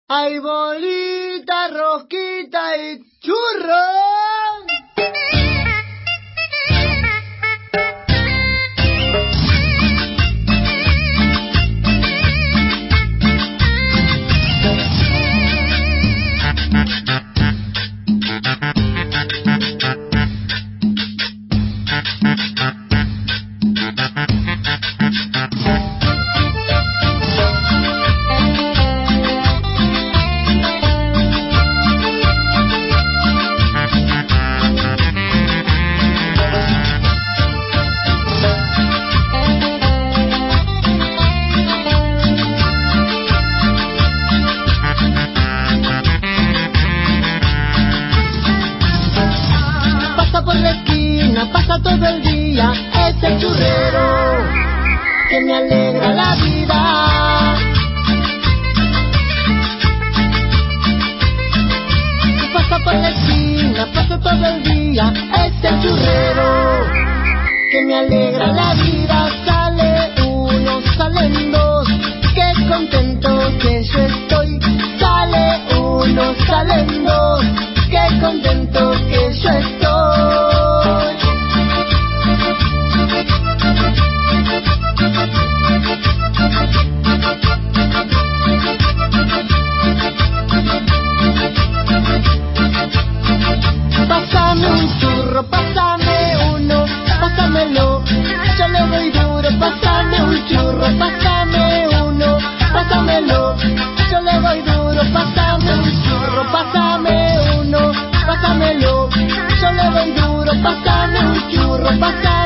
Hay bolita, rosquita y churro. Pasa todo el día ese churrero que me alegra la vida. Pasa por la esquina, pasa todo el día ese churrero que me alegra la vida. Sale uno, salen dos, qué contento que yo estoy. Sale uno, salen dos, qué contento que yo estoy. Pásame un churro, pásame uno, pásamelo, yo le doy duro. Pásame un churro, pásame uno, pásamelo, yo le doy duro. Pásame un churro, pásame uno, pásamelo, yo le doy duro. Pásame un churro, pásame